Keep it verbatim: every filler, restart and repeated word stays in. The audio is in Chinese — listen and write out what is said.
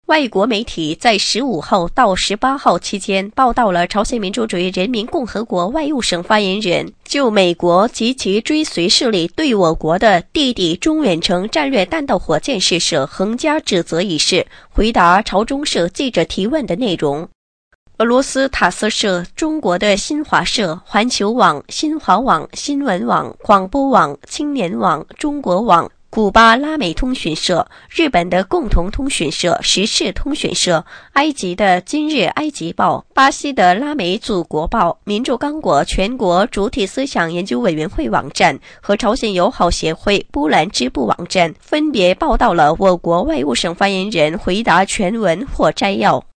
外国媒体在十五号到十八号期间报道了朝鲜民主主义人民共和国外务省发言人就美国及其追随势力对我国的弟弟中远程战略弹道火箭试射横加指责一事回答朝中社记者提问的内容。俄罗斯塔斯社、中国的新华社、环球网、新华网、新闻网、广播网、青年网、中国网、古巴拉美通讯社、日本的共同通讯社、时事通讯社、埃及的今日埃及报、巴西的拉美祖国报、民主刚果全国主体思想研究委员会网站和朝鲜友好协会波兰支部网站分别报道了我国外务省发言人回答全文或摘要。